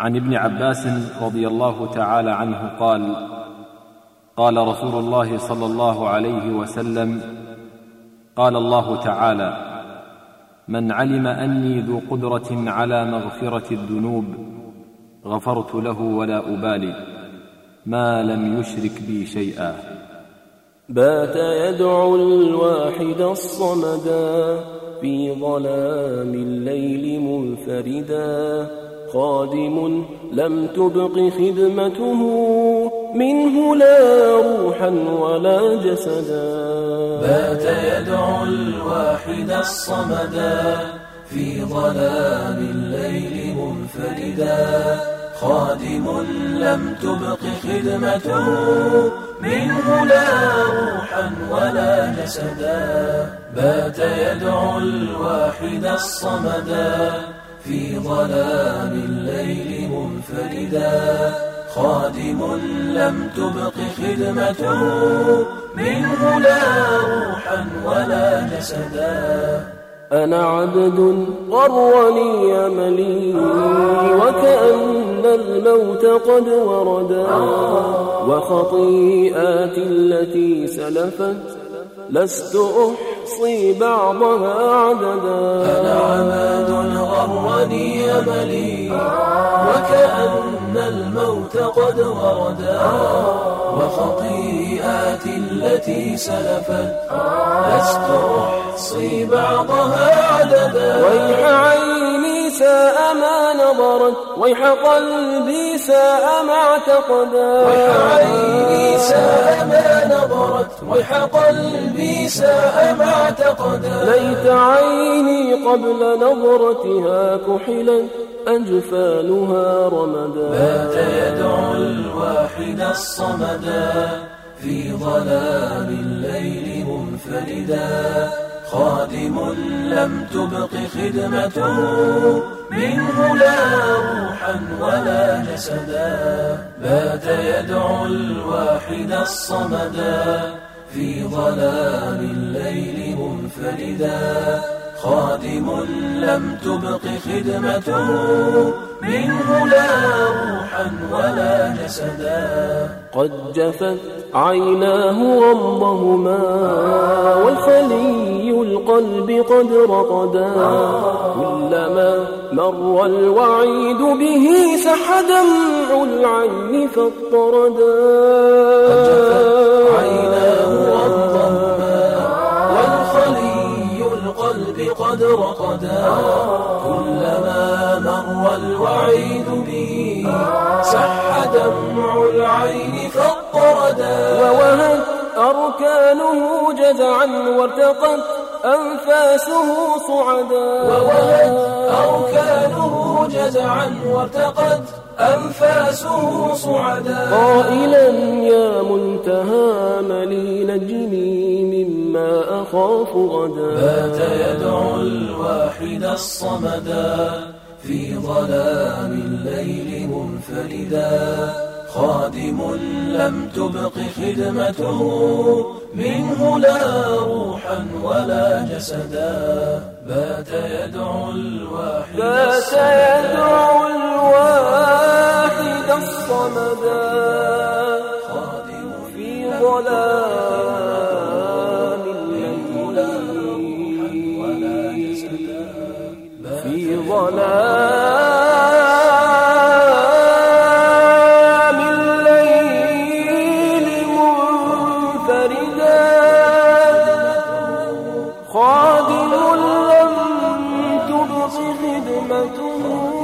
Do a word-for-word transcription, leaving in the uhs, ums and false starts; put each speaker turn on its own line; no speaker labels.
عن ابن عباس رضي الله تعالى عنه قال: قال رسول الله صلى الله عليه وسلم: قال الله تعالى: من علم أني ذو قدرة على مغفرة الذنوب غفرت له ولا أبالي ما لم يشرك بي شيئا.
بات يدعو الواحد الصمدا في ظلام الليل منفردا، خادم لم تبق خدمته منه لا روحا ولا جسدا.
بات يدعو الواحد الصمدا في ظلام الليل منفردا، خادم لم تبق خدمته منه لا روحا ولا جسدا. بات يدعو الواحد الصمدا في ظلام الليل منفردا، خادم لم تبق خدمته منه لا روحا ولا جسدا.
أنا عبد غرني أملي وكأن الموت قد وردا، وخطيئاتي التي سلفت لست أحصي بعضها عددا.
أنا عبد غرني أملي وكأن الموت قد وردا، وخطيئاتي التي سلفت لست أحصي بعضها عددا.
ويح عيني ساء ما نظرت، ويح قلبي ساء ما اعتقدا.
ويح عيني ساء ما نظرت، ويح قلبي ساء ما اعتقدا.
ليت عيني قبل نظرتها كحلا أجفانها رمدا.
بات يدعو الواحد الصمدا في ظلام الليل منفردا، خادم لم تبق خدمته منه لا روحا ولا جسدا. بات يدعو الواحد الصمدا في ظلام الليل منفردا، خادم لم تبق خدمته منه لا روحا ولا جسدا.
قد جفت عيناه غمضهما والخلي القلب قد رقدا، كلما مر الوعيد به سح دمع العين فاضطردا.
قد جفت عيناه غمضهما والخلي القلب قد رقدا، كلما مر الوعيد به سح دمع العين فاضطردا.
ووهت أركانه جزعا وارتقت أنفاسه صعدا.
ووهت أركانه جزعا وارتقت أنفاسه صعدا.
قائلا يا منتهى ملي نجني مما أخاف غدا.
بات يدعو الواحد الصمدا في ظلام الليل منفردا، خادم لم تبق خدمته منه لا روحا ولا جسدا. بات يدعو الواحد
بات يدعو الواحد الصمدا في ظلام الليل في ظلام الليل منفردا، خادم لم تبق خدمته